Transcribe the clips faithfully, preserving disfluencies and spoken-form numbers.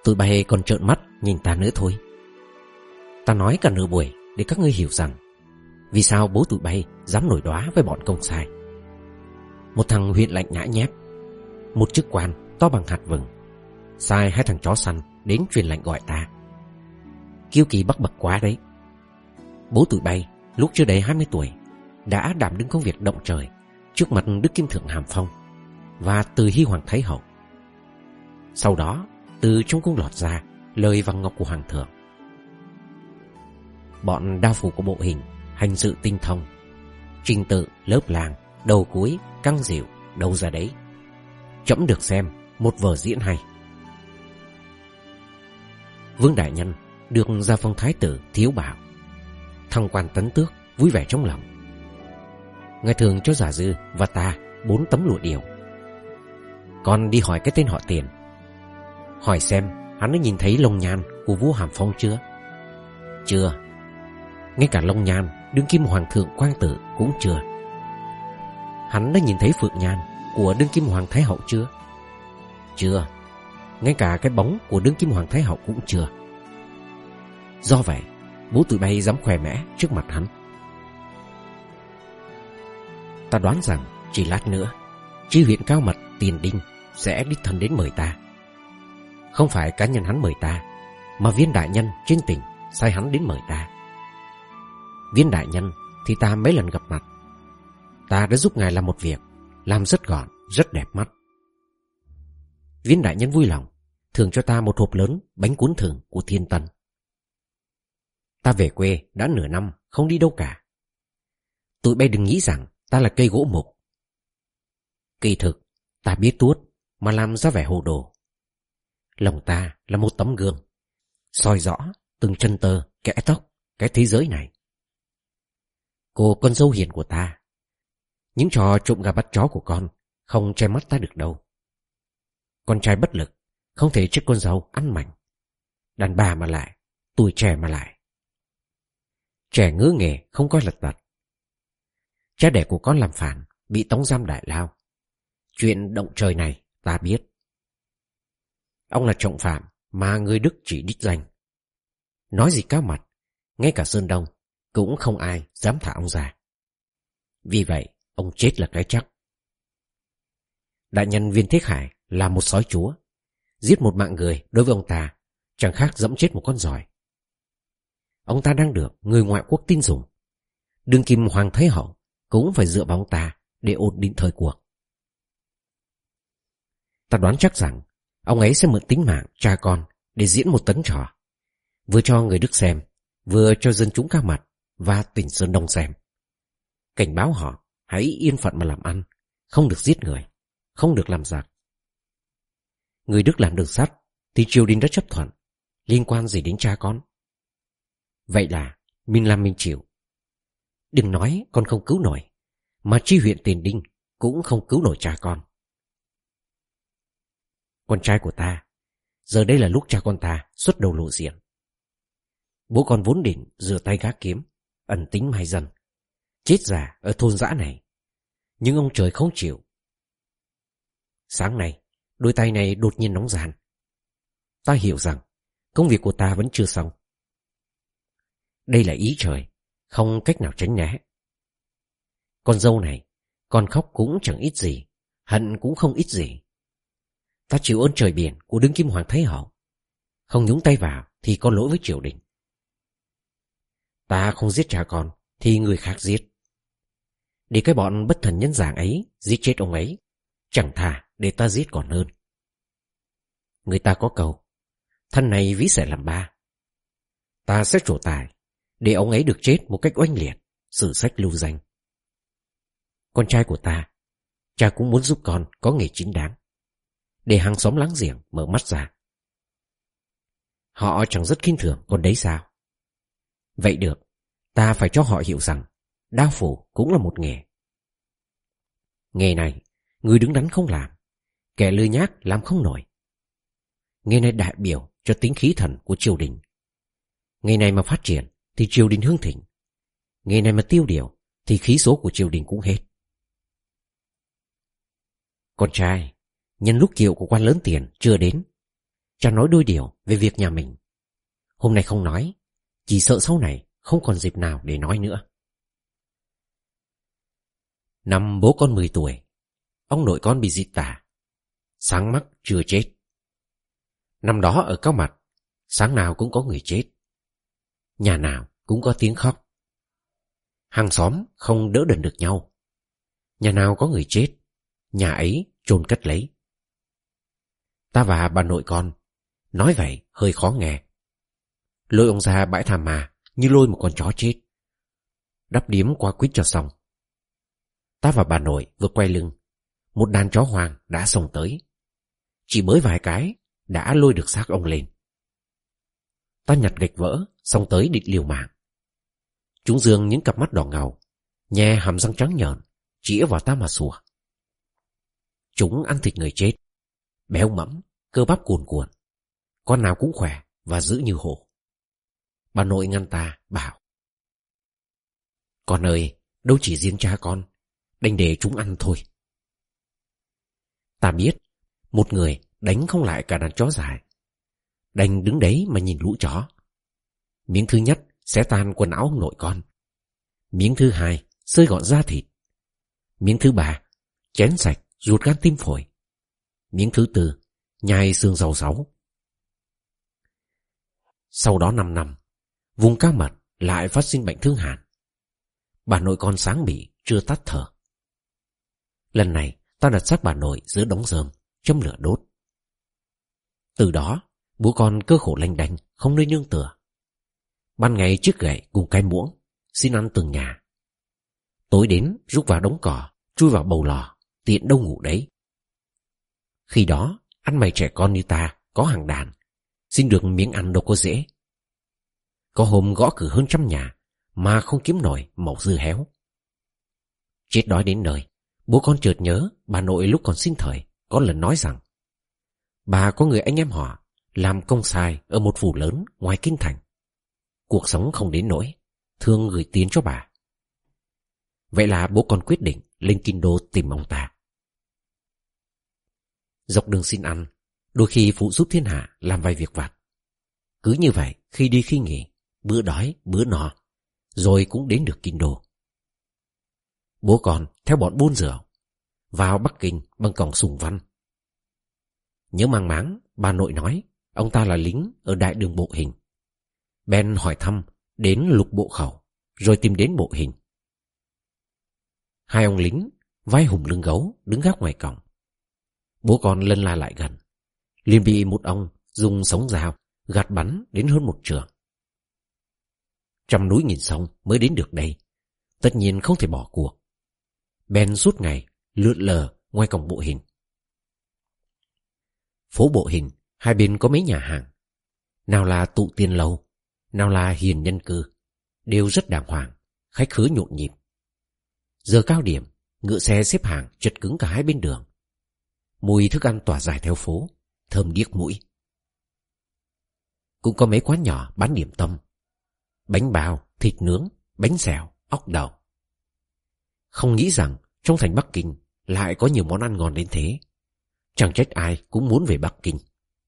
Tụi bay còn trợn mắt nhìn ta nữa thôi. Ta nói cả nửa buổi để các ngươi hiểu rằng vì sao bố tụi bay dám nổi đoá với bọn công sai. Một thằng huyện lệnh nhã nhép, một chức quan to bằng hạt vừng, sai hai thằng chó săn đến truyền lệnh gọi ta. Kiêu kỳ bắc bậc quá đấy. Bố tụi bay lúc chưa đầy hai mươi tuổi đã đảm đương công việc động trời trước mặt Đức Kim Thượng Hàm Phong và Từ Hy Hoàng Thái Hậu. Sau đó từ trong cung lọt ra lời vàng ngọc của Hoàng thượng. Bọn đao phủ của bộ hình hành sự tinh thông, trình tự lớp làng đầu cuối căng dịu đâu ra đấy. Trẫm được xem một vở diễn hay. Vương đại nhân được gia phong thái tử thiếu bảo, thăng quan tấn tước vui vẻ trong lòng. Ngài thường cho Giả Dư và ta bốn tấm lụa điều. Con đi hỏi cái tên họ Tiền, hỏi xem hắn đã nhìn thấy lông nhan của vua Hàm Phong chưa. Chưa. Ngay cả lông nhan đương kim hoàng thượng Quang Tử cũng chưa. Hắn đã nhìn thấy phượng nhan của đương kim hoàng thái hậu chưa? Chưa. Ngay cả cái bóng của đương kim hoàng thái hậu cũng chưa. Do vậy bố tụi bay dám khoe mẽ trước mặt hắn. Ta đoán rằng chỉ lát nữa chi huyện cao mật Tiền Đinh sẽ đích thân đến mời ta. Không phải cá nhân hắn mời ta, mà Viên đại nhân trên tỉnh sai hắn đến mời ta. Viên đại nhân thì ta mấy lần gặp mặt. Ta đã giúp ngài làm một việc, làm rất gọn, rất đẹp mắt. Viên đại nhân vui lòng thường cho ta một hộp lớn bánh cuốn thừng của Thiên Tân. Ta về quê đã nửa năm không đi đâu cả. Tụi bay đừng nghĩ rằng ta là cây gỗ mục. Kỳ thực ta biết tuốt mà làm ra vẻ hồ đồ. Lòng ta là một tấm gương soi rõ từng chân tơ kẽ tóc cái thế giới này. Cô con dâu hiền của ta, những trò trộm gà bắt chó của con không che mắt ta được đâu. Con trai bất lực không thể trách con dâu ăn mảnh. Đàn bà mà lại, tuổi trẻ mà lại. Trẻ ngứa nghề không coi lật tật. Cha đẻ của con làm phản, bị tống giam đại lao. Chuyện động trời này ta biết. Ông là trọng phạm mà người Đức chỉ đích danh. Nói gì cao mặt, ngay cả Sơn Đông cũng không ai dám thả ông ra. Vì vậy ông chết là cái chắc. Đại nhân Viên Thế Khải là một sói chúa. Giết một mạng người đối với ông ta chẳng khác dẫm chết một con giòi. Ông ta đang được người ngoại quốc tin dùng. Đương kim hoàng thái hậu cũng phải dựa vào ông ta để ổn định thời cuộc. Ta đoán chắc rằng ông ấy sẽ mượn tính mạng cha con để diễn một tấn trò, vừa cho người Đức xem, vừa cho dân chúng Cao Mặt và tỉnh Sơn Đông xem. Cảnh báo họ hãy yên phận mà làm ăn, không được giết người, không được làm giặc. Người Đức làm đường sắt thì triều đình đã chấp thuận, liên quan gì đến cha con. Vậy là mình làm mình chịu. Đừng nói con không cứu nổi, mà chi huyện Tiền Đinh cũng không cứu nổi cha con. Con trai của ta, giờ đây là lúc cha con ta xuất đầu lộ diện. Bố con vốn định rửa tay gác kiếm, ẩn tính mai dân, chết già ở thôn dã này, nhưng ông trời không chịu. Sáng nay đôi tay này đột nhiên nóng ràn. Ta hiểu rằng công việc của ta vẫn chưa xong. Đây là ý trời, không cách nào tránh né. Con dâu này, con khóc cũng chẳng ít gì, hận cũng không ít gì. Ta chịu ơn trời biển của đương kim hoàng thái hậu, không nhúng tay vào thì có lỗi với triều đình. Ta không giết cha con thì người khác giết. Để cái bọn bất thần nhân dạng ấy giết chết ông ấy, chẳng thà để ta giết còn hơn. Người ta có câu, thân này ví sẽ làm ba. Ta sẽ trổ tài để ông ấy được chết một cách oanh liệt, sử sách lưu danh. Con trai của ta, cha cũng muốn giúp con có nghề chính đáng, để hàng xóm láng giềng mở mắt ra. Họ chẳng rất khinh thường con đấy sao? Vậy được, ta phải cho họ hiểu rằng đao phủ cũng là một nghề. Nghề này, người đứng đắn không làm, kẻ lười nhác làm không nổi. Nghề này đại biểu cho tính khí thần của triều đình. Nghề này mà phát triển thì triều đình hưng thịnh. Nghề này mà tiêu điều thì khí số của triều đình cũng hết. Con trai, nhân lúc kiệu của quan lớn tiền chưa đến, cha nói đôi điều về việc nhà mình. Hôm nay không nói, chỉ sợ sau này không còn dịp nào để nói nữa. Năm bố con mười tuổi, ông nội con bị dịch tả. Sáng mắc chưa chết. Năm đó ở Cao Mặt, sáng nào cũng có người chết. Nhà nào cũng có tiếng khóc. Hàng xóm không đỡ đần được nhau. Nhà nào có người chết, nhà ấy chôn cất lấy. Ta và bà nội con nói vậy hơi khó nghe. Lôi ông ra bãi thảm mà như lôi một con chó chết. Đắp điếm qua quýt cho xong. Ta và bà nội vừa quay lưng, một đàn chó hoang đã xông tới. Chỉ mới vài cái đã lôi được xác ông lên. Ta nhặt gạch vỡ, xông tới định liều mạng. Chúng giương những cặp mắt đỏ ngầu, nhe hàm răng trắng nhợn, chĩa vào ta mà sủa. Chúng ăn thịt người chết, béo mẫm, cơ bắp cuồn cuộn, con nào cũng khỏe và dữ như hổ. Bà nội ngăn ta, bảo: Con ơi, đâu chỉ riêng cha con, đành để chúng ăn thôi. Ta biết, một người đánh không lại cả đàn chó dại. Đành đứng đấy mà nhìn lũ chó. Miếng thứ nhất xé tan quần áo ông nội con. Miếng thứ hai xơi gọn da thịt. Miếng thứ ba chén sạch ruột gan tim phổi. Miếng thứ tư nhai xương rau ráu. Sau đó năm năm, vùng Cao Mật lại phát sinh bệnh thương hàn. Bà nội con sáng bị chưa tắt thở. Lần này ta đặt xác bà nội giữa đống rơm, châm lửa đốt. Từ đó bố con cơ khổ lanh đanh, không nơi nương tựa. Ban ngày chiếc gậy cùng cái muỗng, xin ăn từng nhà. Tối đến rút vào đống cỏ, chui vào bầu lò, tiện đâu ngủ đấy. Khi đó ăn mày trẻ con như ta có hàng đàn, xin được miếng ăn đâu có dễ. Có hôm gõ cửa hơn trăm nhà mà không kiếm nổi mẩu dưa héo. Chết đói đến nơi, bố con chợt nhớ bà nội lúc còn sinh thời có lần nói rằng bà có người anh em họ làm công sai ở một phủ lớn ngoài kinh thành. Cuộc sống không đến nỗi, thương gửi tiền cho bà. Vậy là bố con quyết định lên kinh đô tìm ông ta. Dọc đường xin ăn, đôi khi phụ giúp thiên hạ làm vài việc vặt. Cứ như vậy, khi đi khi nghỉ, bữa đói bữa no, rồi cũng đến được kinh đô. Bố con theo bọn buôn rượu vào Bắc Kinh bằng cổng Sùng Văn. Nhớ mang máng, bà nội nói ông ta là lính ở đại đường Bộ Hình. Ben hỏi thăm đến Lục Bộ Khẩu, rồi tìm đến Bộ Hình. Hai ông lính vai hùng lưng gấu đứng gác ngoài cổng. Bố con lân la lại gần, liền bị một ông dùng sống dao gạt bắn đến hơn một trượng. Trăm núi nghìn sông mới đến được đây, tất nhiên không thể bỏ cuộc. Ben suốt ngày lượn lờ ngoài cổng Bộ Hình. Phố Bộ Hình hai bên có mấy nhà hàng, nào là Tụ Tiên Lâu, nào là Hiền Nhân Cư, đều rất đàng hoàng, khách khứa nhộn nhịp. Giờ cao điểm, ngựa xe xếp hàng chật cứng cả hai bên đường. Mùi thức ăn tỏa dài theo phố, thơm điếc mũi. Cũng có mấy quán nhỏ bán điểm tâm, bánh bao, thịt nướng, bánh xèo, ốc đậu. Không nghĩ rằng trong thành Bắc Kinh lại có nhiều món ăn ngon đến thế. Chẳng trách ai cũng muốn về Bắc Kinh.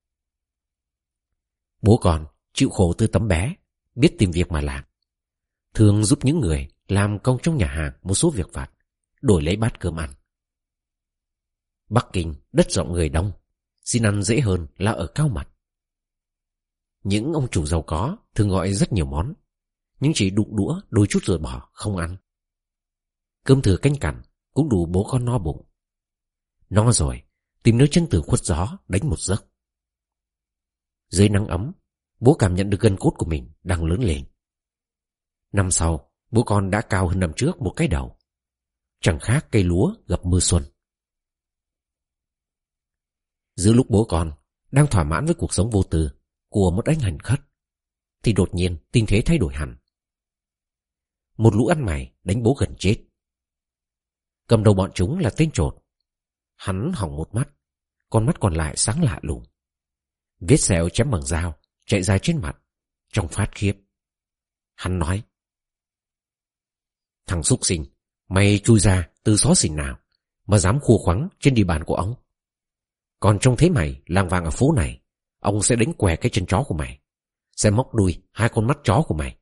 Bố con chịu khổ từ tấm bé, biết tìm việc mà làm. Thường giúp những người làm công trong nhà hàng một số việc vặt, đổi lấy bát cơm ăn. Bắc Kinh đất rộng người đông, xin ăn dễ hơn là ở Cao Mặt. Những ông chủ giàu có thường gọi rất nhiều món, nhưng chỉ đụng đũa đôi chút rồi bỏ, không ăn. Cơm thừa canh cặn cũng đủ bố con no bụng. No rồi, tìm nơi chân tường khuất gió đánh một giấc. Dưới nắng ấm, bố cảm nhận được gân cốt của mình đang lớn lên. Năm sau, bố con đã cao hơn năm trước một cái đầu, chẳng khác cây lúa gặp mưa xuân. Giữa lúc bố con đang thỏa mãn với cuộc sống vô tư của một anh hành khất, thì đột nhiên tình thế thay đổi hẳn. Một lũ ăn mày đánh bố gần chết. Cầm đầu bọn chúng là tên trột. Hắn hỏng một mắt, con mắt còn lại sáng lạ lùng. Vết sẹo chém bằng dao chạy dài trên mặt, trông phát khiếp. Hắn nói: Thằng súc sinh, mày chui ra từ xó xỉnh nào mà dám khua khoắng trên địa bàn của ông? Còn trông thấy mày lang vang ở phố này, ông sẽ đánh què cái chân chó của mày, sẽ móc đuôi hai con mắt chó của mày.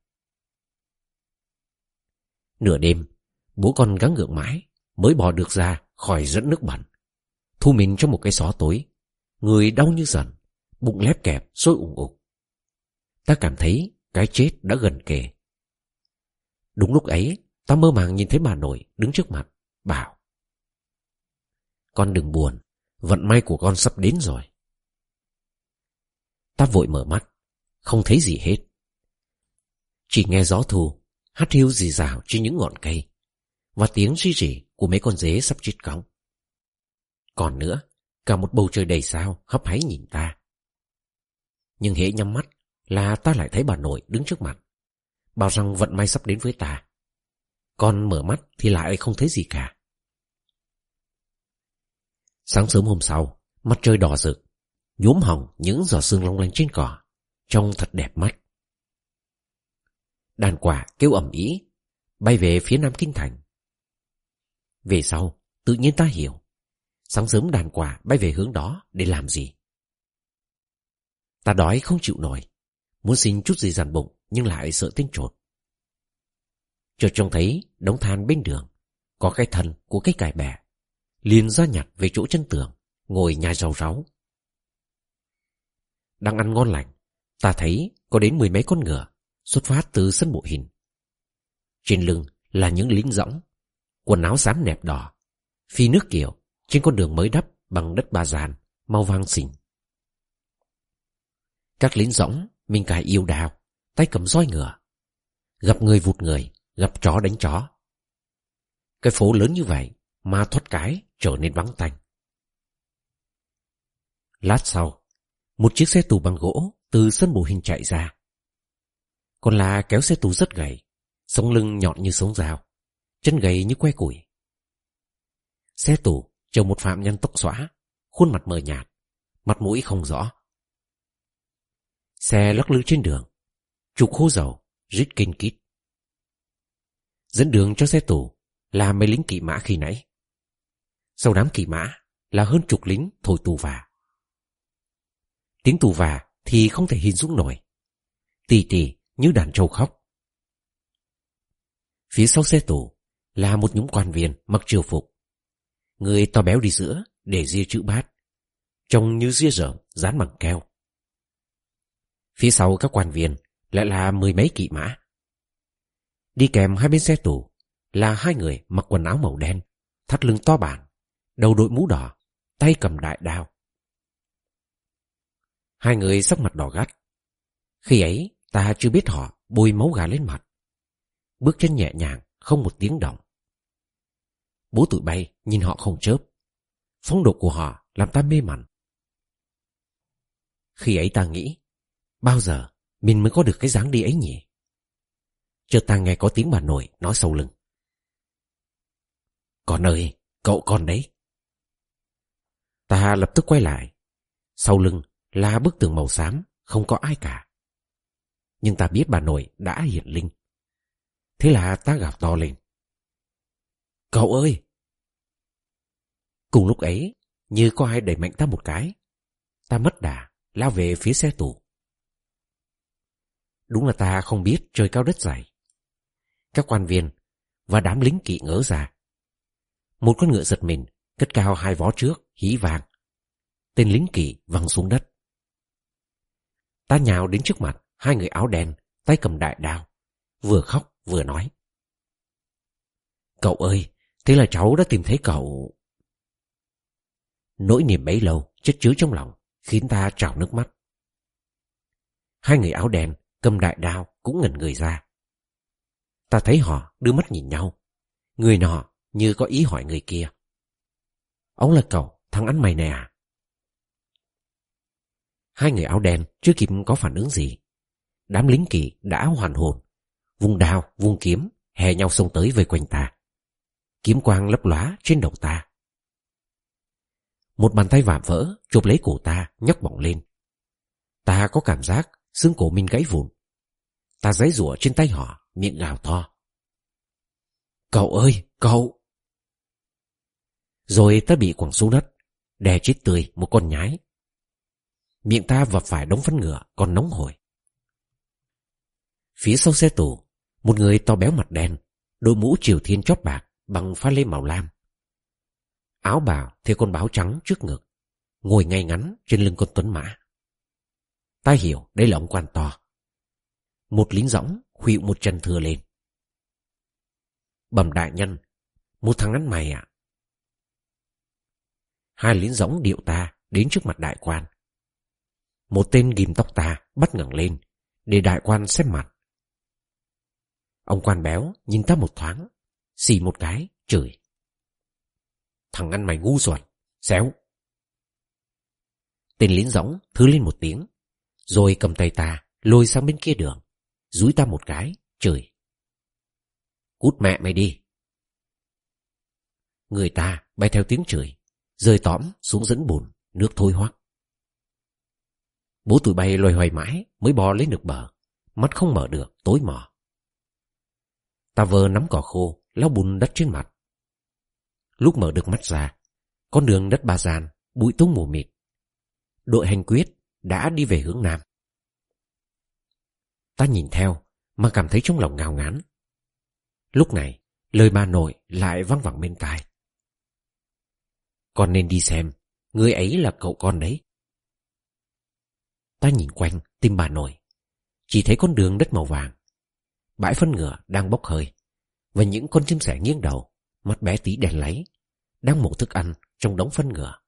Nửa đêm, bố con gắng gượng mãi mới bò được ra khỏi dẫn nước bẩn, thu mình trong một cái xó tối. Người đau như dần, bụng lép kẹp sôi ủng ục. Ta cảm thấy cái chết đã gần kề. Đúng lúc ấy, ta mơ màng nhìn thấy bà nội đứng trước mặt, bảo: "Con đừng buồn, vận may của con sắp đến rồi." Ta vội mở mắt, không thấy gì hết. Chỉ nghe gió thu hắt hiu rì rào trên những ngọn cây, và tiếng rỉ rỉ của mấy con dế sắp chết cóng. Còn nữa, cả một bầu trời đầy sao hấp háy nhìn ta. Nhưng hễ nhắm mắt là ta lại thấy bà nội đứng trước mặt, bảo rằng vận may sắp đến với ta. Còn mở mắt thì lại không thấy gì cả. Sáng sớm hôm sau, mặt trời đỏ rực, nhuốm hồng những giọt sương long lanh trên cỏ, trông thật đẹp mắt. Đàn quạ kêu ầm ĩ, bay về phía Nam Kinh Thành. Về sau, tự nhiên ta hiểu, sáng sớm đàn quạ bay về hướng đó để làm gì. Ta đói không chịu nổi, muốn xin chút gì dằn bụng nhưng lại sợ tên trộm. Chợt trông thấy đống than bên đường có cái thân của cái cải bẹ, liền ra nhặt về chỗ chân tường, ngồi nhai rau ráu. Đang ăn ngon lành, ta thấy có đến mười mấy con ngựa xuất phát từ sân bộ hình. Trên lưng là những lính dõng, quần áo xám nẹp đỏ, phi nước kiểu trên con đường mới đắp bằng đất ba gian màu vàng xình. Các lính dõng mình cài yêu đao, tay cầm roi ngựa, gặp người vụt người, gặp chó đánh chó. Cái phố lớn như vậy mà thoát cái trở nên vắng tanh. Lát sau, một chiếc xe tù bằng gỗ từ sân bộ hình chạy ra. Còn là kéo xe tù rất gầy, sống lưng nhọn như sống dao, chân gầy như que củi. Xe tù chở một phạm nhân tóc xõa, khuôn mặt mờ nhạt, mặt mũi không rõ. Xe lắc lư trên đường, trục hô dầu rít kinh kít. Dẫn đường cho xe tù là mấy lính kỵ mã khi nãy. Sau đám kỵ mã là hơn chục lính thổi tù vả. Tiếng tù vả thì không thể hình dung nổi, tì tì như đàn trâu khóc. Phía sau xe tù là một nhóm quan viên mặc triều phục, người to béo đi giữa để ria chữ bát, trông như ria rợm dán bằng keo. Phía sau các quan viên lại là mười mấy kỵ mã. Đi kèm hai bên xe tù là hai người mặc quần áo màu đen, thắt lưng to bản, đầu đội mũ đỏ, tay cầm đại đao. Hai người sắc mặt đỏ gắt. Khi ấy ta chưa biết họ bôi máu gà lên mặt. Bước chân nhẹ nhàng, không một tiếng động. Bố tụi bay nhìn họ không chớp. Phong độ của họ làm ta mê mẩn. Khi ấy ta nghĩ, bao giờ mình mới có được cái dáng đi ấy nhỉ? Chợt ta nghe có tiếng bà nội nói sau lưng: "Con ơi, cậu con đấy." Ta lập tức quay lại. Sau lưng là bức tường màu xám, không có ai cả. Nhưng ta biết bà nội đã hiện linh. Thế là ta gào to lên: "Cậu ơi!" Cùng lúc ấy, như có ai đẩy mạnh ta một cái. Ta mất đà, lao về phía xe tù. Đúng là ta không biết trời cao đất dày. Các quan viên và đám lính kỵ ngỡ ra. Một con ngựa giật mình, cất cao hai vó trước, hí vàng. Tên lính kỵ văng xuống đất. Ta nhào đến trước mặt hai người áo đen, tay cầm đại đao, vừa khóc vừa nói: "Cậu ơi, thế là cháu đã tìm thấy cậu." Nỗi niềm bấy lâu chất chứa trong lòng khiến ta trào nước mắt. Hai người áo đen cầm đại đao cũng ngẩn người ra. Ta thấy họ đưa mắt nhìn nhau. Người nọ như có ý hỏi người kia: "Ông là cậu, thằng ăn mày này à?" Hai người áo đen chưa kịp có phản ứng gì. Đám lính kỵ đã hoàn hồn, vung đao, vung kiếm, hè nhau xông tới vây quanh ta. Kiếm quang lấp lóa trên đầu ta. Một bàn tay vạm vỡ chộp lấy cổ ta, nhấc bổng lên. Ta có cảm giác xương cổ mình gãy vụn. Ta giãy giụa trên tay họ, miệng gào to: "Cậu ơi, cậu!" Rồi ta bị quẳng xuống đất, đè chết tươi một con nhái. Miệng ta vấp phải đống phân ngựa còn nóng hổi. Phía sau xe tù, một người to béo mặt đen, đội mũ Triều Thiên chóp bạc bằng pha lê màu lam. Áo bào theo con báo trắng trước ngực, ngồi ngay ngắn trên lưng con tuấn mã. Ta hiểu đây là ông quan to. Một lính dõng khuỵu một chân thưa lên. Bẩm đại nhân, một thằng ăn mày ạ. Hai lính dõng điệu ta đến trước mặt đại quan. Một tên ghim tóc ta bắt ngẩng lên để đại quan xem mặt. Ông quan béo nhìn ta một thoáng, xì một cái, chửi: Thằng ăn mày ngu xuẩn, xéo. Tên lính dõng thứ lên một tiếng, rồi cầm tay ta lôi sang bên kia đường, dúi ta một cái, chửi: Cút mẹ mày đi. Người ta bay theo tiếng chửi, rơi tõm xuống dẫn bùn, nước thôi hoắc. Bố tụi bay loay hoay mãi mới bò lên được bờ, mắt không mở được, tối mò. Ta vờ nắm cỏ khô lau bùn đất trên mặt. Lúc mở được mắt ra, con đường đất ba gian bụi tung mù mịt. Đội hành quyết đã đi về hướng nam. Ta nhìn theo mà cảm thấy trong lòng ngao ngán. Lúc này lời bà nội lại văng vẳng bên tai: Con nên đi xem, người ấy là cậu con đấy. Ta nhìn quanh tìm bà nội, chỉ thấy con đường đất màu vàng, bãi phân ngựa đang bốc hơi, và những con chim sẻ nghiêng đầu, mắt bé tí đèn láy, đang mổ thức ăn trong đống phân ngựa.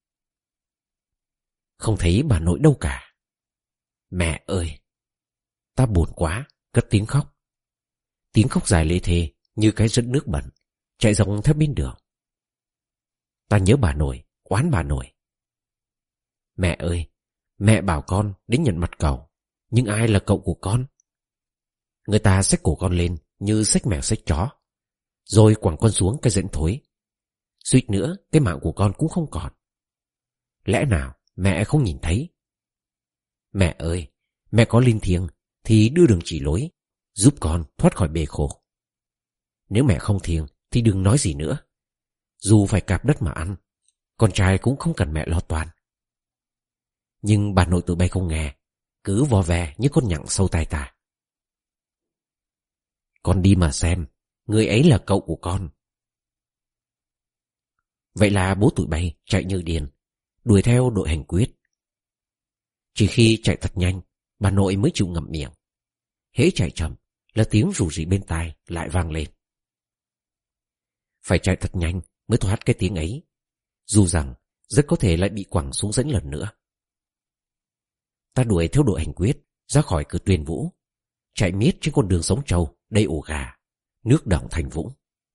Không thấy bà nội đâu cả. Mẹ ơi! Ta buồn quá, cất tiếng khóc. Tiếng khóc dài lê thê như cái dẫn nước bẩn chạy dòng theo bên đường. Ta nhớ bà nội, oán bà nội. Mẹ ơi! Mẹ bảo con đến nhận mặt cậu, nhưng ai là cậu của con? Người ta xách cổ con lên như xách mèo xách chó, rồi quẳng con xuống cái dẫn thối. Suýt nữa cái mạng của con cũng không còn. Lẽ nào mẹ không nhìn thấy? Mẹ ơi! Mẹ có linh thiêng thì đưa đường chỉ lối, giúp con thoát khỏi bể khổ. Nếu mẹ không thiêng thì đừng nói gì nữa. Dù phải cạp đất mà ăn, con trai cũng không cần mẹ lo toan. Nhưng bà nội tụi bay không nghe, cứ vò vè như con nhặng sâu tai ta. Con đi mà xem, người ấy là cậu của con. Vậy là bố tụi bay chạy như điên, đuổi theo đội hành quyết. Chỉ khi chạy thật nhanh, bà nội mới chịu ngậm miệng. Hễ chạy chậm là tiếng rù rỉ bên tai lại vang lên. Phải chạy thật nhanh mới thoát cái tiếng ấy, dù rằng rất có thể lại bị quẳng xuống dẫn lần nữa. Ta đuổi theo đội hành quyết ra khỏi cửa Tuyên Vũ, chạy miết trên con đường Sống Trâu đầy ổ gà, nước đọng thành vũng.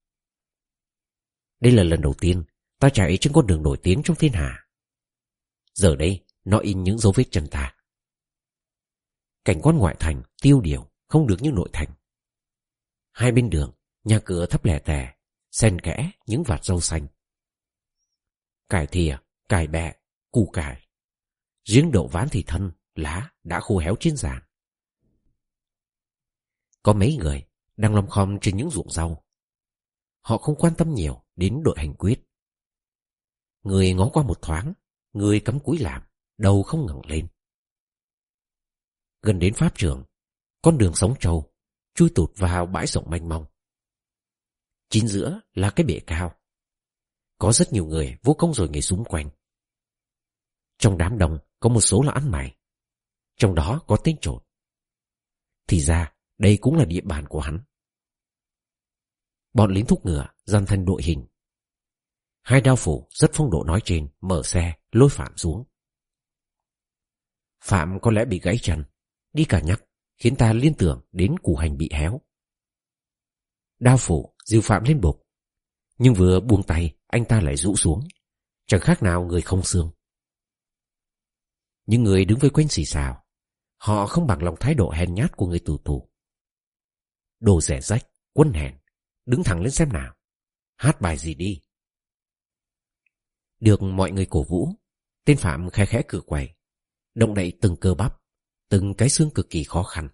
Đây là lần đầu tiên ta chạy trên con đường nổi tiếng trong thiên hạ. Giờ đây nó in những dấu vết chân ta. Cảnh quan ngoại thành tiêu điều không được như nội thành. Hai bên đường nhà cửa thấp lẻ tẻ, xen kẽ những vạt rau xanh. Cải thìa, cải bẹ, củ cải. Riêng đậu ván thì thân, lá đã khô héo trên giàn. Có mấy người đang lom khom trên những ruộng rau. Họ không quan tâm nhiều đến đội hành quyết. Người ngó qua một thoáng, người cắm cúi làm, đầu không ngẩng lên. Gần đến pháp trường, con đường Sống Trâu chui tụt vào bãi rộng mênh mông. Chính giữa là cái bể cao. Có rất nhiều người vô công rồi nghề xung quanh. Trong đám đông có một số là ăn mày, trong đó có tên trộn. Thì ra đây cũng là địa bàn của hắn. Bọn lính thúc ngựa dàn thành đội hình. Hai đao phủ rất phong độ nói trên mở xe lôi Phạm xuống. Phạm có lẽ bị gãy chân, đi cả nhắc, khiến ta liên tưởng đến củ hành bị héo. Đao phủ dìu Phạm lên bục, nhưng vừa buông tay anh ta lại rũ xuống, chẳng khác nào người không xương. Những người đứng vây quanh xì xào, họ không bằng lòng thái độ hèn nhát của người tù tù. Đồ rẻ rách, quân hèn, đứng thẳng lên xem nào, hát bài gì đi. Được mọi người cổ vũ, tên Phạm khe khẽ cựa quầy, động đậy từng cơ bắp, từng cái xương cực kỳ khó khăn.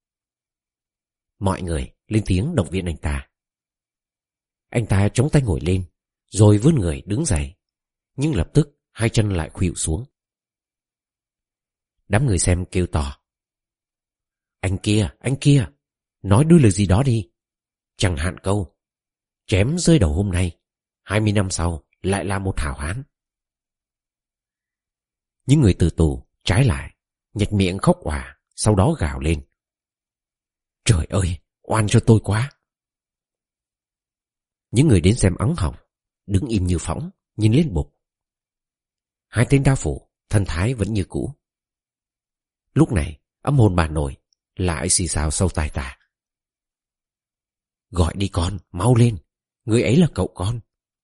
Mọi người lên tiếng động viên anh ta. Anh ta chống tay ngồi lên, rồi vươn người đứng dậy, nhưng lập tức hai chân lại khuỵu xuống. Đám người xem kêu to: Anh kia, anh kia, nói đôi lời gì đó đi. Chẳng hạn câu: chém rơi đầu hôm nay, hai mươi năm sau lại là một hảo hán. Những người từ tù trái lại nhếch miệng khóc òa, sau đó gào lên: Trời ơi, oan cho tôi quá. Những người đến xem ắng họng đứng im như phỗng, nhìn lên bục. Hai tên đao phủ thân thái vẫn như cũ. Lúc này âm hồn bà nội lại xì xào sâu tai ta: Gọi đi con, mau lên, người ấy là cậu con.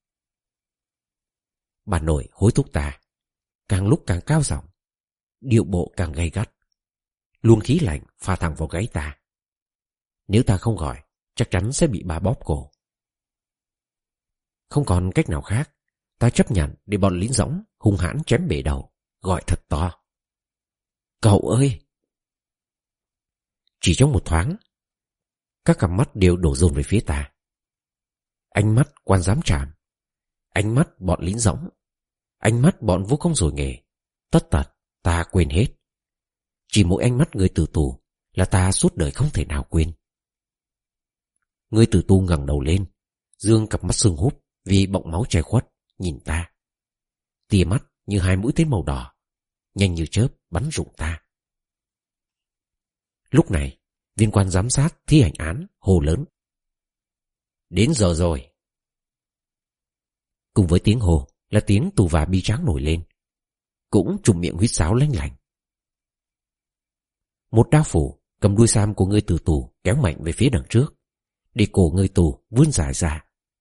Bà nội hối thúc ta, càng lúc càng cao giọng, điệu bộ càng gay gắt. Luồng khí lạnh pha thẳng vào gáy ta. Nếu ta không gọi, chắc chắn sẽ bị bà bóp cổ. Không còn cách nào khác, ta chấp nhận để bọn lính dõng hung hãn chém bể đầu, gọi thật to: Cậu ơi! Chỉ trong một thoáng, các cặp mắt đều đổ dồn về phía ta. Ánh mắt quan giám trạm, ánh mắt bọn lính dõng, ánh mắt bọn vô công rồi nghề, tất tật ta quên hết. Chỉ mỗi ánh mắt người tử tù là ta suốt đời không thể nào quên. Người tử tù ngẩng đầu lên, dương cặp mắt sưng húp vì bọng máu che khuất, nhìn ta. Tia mắt như hai mũi tên màu đỏ, nhanh như chớp bắn rụng ta. Lúc này, viên quan giám sát thi hành án hô lớn: Đến giờ rồi! Cùng với tiếng hô là tiếng tù và bi tráng nổi lên, cũng trùm miệng huýt sáo lanh lảnh. Một đao phủ cầm đuôi sam của người tử tù kéo mạnh về phía đằng trước, để cổ người tù vươn dài ra.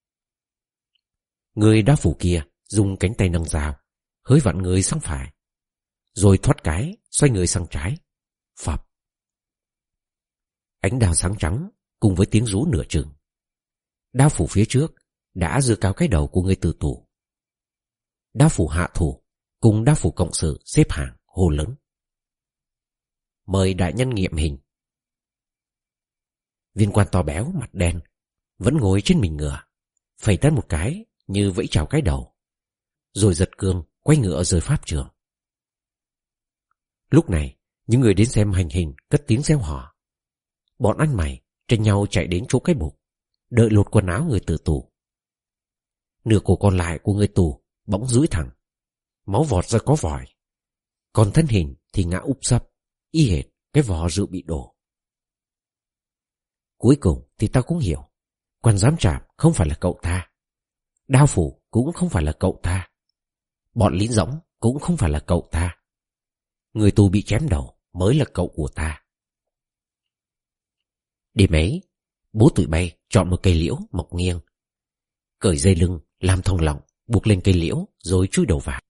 Người đao phủ kia dùng cánh tay nâng dao, hới vặn người sang phải, rồi thoát cái xoay người sang trái. Phập! Ánh đao sáng trắng cùng với tiếng rú nửa chừng. Đao phủ phía trước đã giơ cao cái đầu của người tử tù. Đao phủ hạ thủ cùng đao phủ cộng sự xếp hàng hô lớn: Mời đại nhân nghiệm hình. Viên quan to béo mặt đen vẫn ngồi trên mình ngựa, phẩy tay một cái như vẫy chào cái đầu, rồi giật cương quay ngựa rời pháp trường. Lúc này, những người đến xem hành hình cất tiếng reo hò. Bọn anh mày tranh nhau chạy đến chỗ cái bục, đợi lột quần áo người tử tù. Nửa cổ còn lại của người tù bỗng duỗi thẳng, máu vọt ra có vòi, còn thân hình thì ngã úp sấp, y hệt cái vò rượu bị đổ. Cuối cùng thì ta cũng hiểu, quan giám trạm không phải là cậu ta, đao phủ cũng không phải là cậu ta, bọn lính dõng cũng không phải là cậu ta. Người tù bị chém đầu mới là cậu của ta. Đêm ấy, bố tụi bay chọn một cây liễu mọc nghiêng, cởi dây lưng làm thòng lọng buộc lên cây liễu rồi chui đầu vào.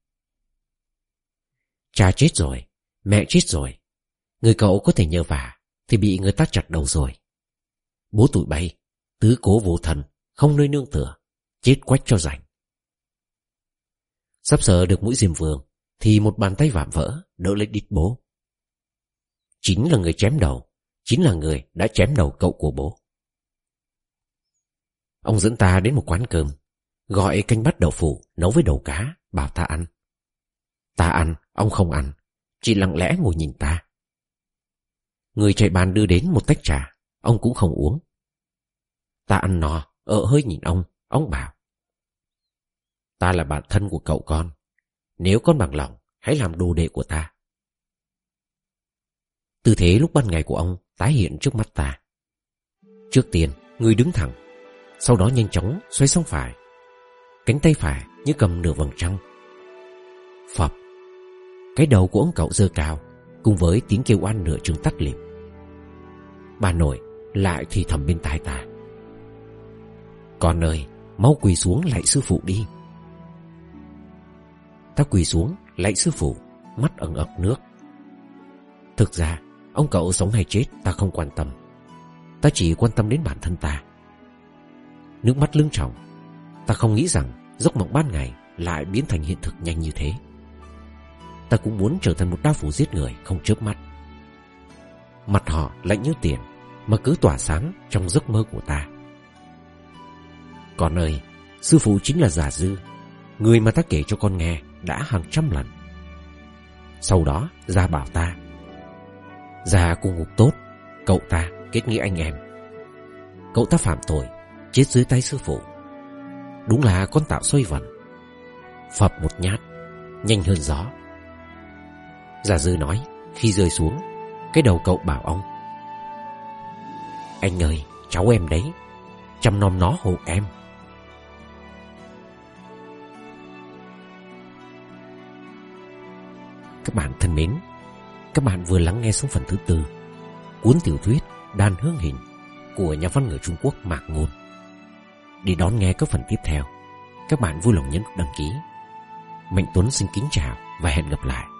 Cha chết rồi, mẹ chết rồi, người cậu có thể nhờ vả thì bị người ta chặt đầu rồi. Bố tụi bay tứ cố vô thần, không nơi nương tựa, chết quách cho rảnh. Sắp sờ được mũi diêm vương thì một bàn tay vạm vỡ đỡ lấy đít bố. Chính là người chém đầu, chính là người đã chém đầu cậu của bố. Ông dẫn ta đến một quán cơm, gọi canh bắt đậu phụ nấu với đầu cá, bảo ta ăn. Ta ăn, ông không ăn, chỉ lặng lẽ ngồi nhìn ta. Người chạy bàn đưa đến một tách trà, ông cũng không uống. Ta ăn no, ợ hơi nhìn ông, ông bảo: Ta là bạn thân của cậu con, nếu con bằng lòng, hãy làm đồ đệ của ta. Tư thế lúc ban ngày của ông tái hiện trước mắt ta. Trước tiên, người đứng thẳng, sau đó nhanh chóng xoay sang phải, cánh tay phải như cầm nửa vầng trăng. Phập! Cái đầu của ông cậu giơ cao, cùng với tiếng kêu oan nửa chừng tắt lịm. Bà nội lại thì thầm bên tai ta: Con ơi, mau quỳ xuống lạy sư phụ đi. Ta quỳ xuống lạy sư phụ, mắt ẩn ực nước. Thực ra ông cậu sống hay chết ta không quan tâm, ta chỉ quan tâm đến bản thân ta. Nước mắt lưng tròng, ta không nghĩ rằng giấc mộng ban ngày lại biến thành hiện thực nhanh như thế. Ta cũng muốn trở thành một đao phủ giết người không chớp mắt. Mặt họ lạnh như tiền mà cứ tỏa sáng trong giấc mơ của ta. Con ơi, sư phụ chính là Già Dư, người mà ta kể cho con nghe đã hàng trăm lần. Sau đó Gia bảo ta Ra cùng ngục tốt, cậu ta kết nghĩa anh em. Cậu ta phạm tội, chết dưới tay sư phụ. Đúng là con tạo xoay vần. Phập một nhát, nhanh hơn gió. Giả Dư nói khi rơi xuống, cái đầu cậu bảo ông: anh ơi, cháu em đấy, chăm nom nó hộ em. Các bạn thân mến, các bạn vừa lắng nghe xong phần thứ tư cuốn tiểu thuyết Đàn Hương Hình của nhà văn người Trung Quốc Mạc Ngôn. Để đón nghe các phần tiếp theo, các bạn vui lòng nhấn đăng ký. Mạnh Tuấn xin kính chào và hẹn gặp lại.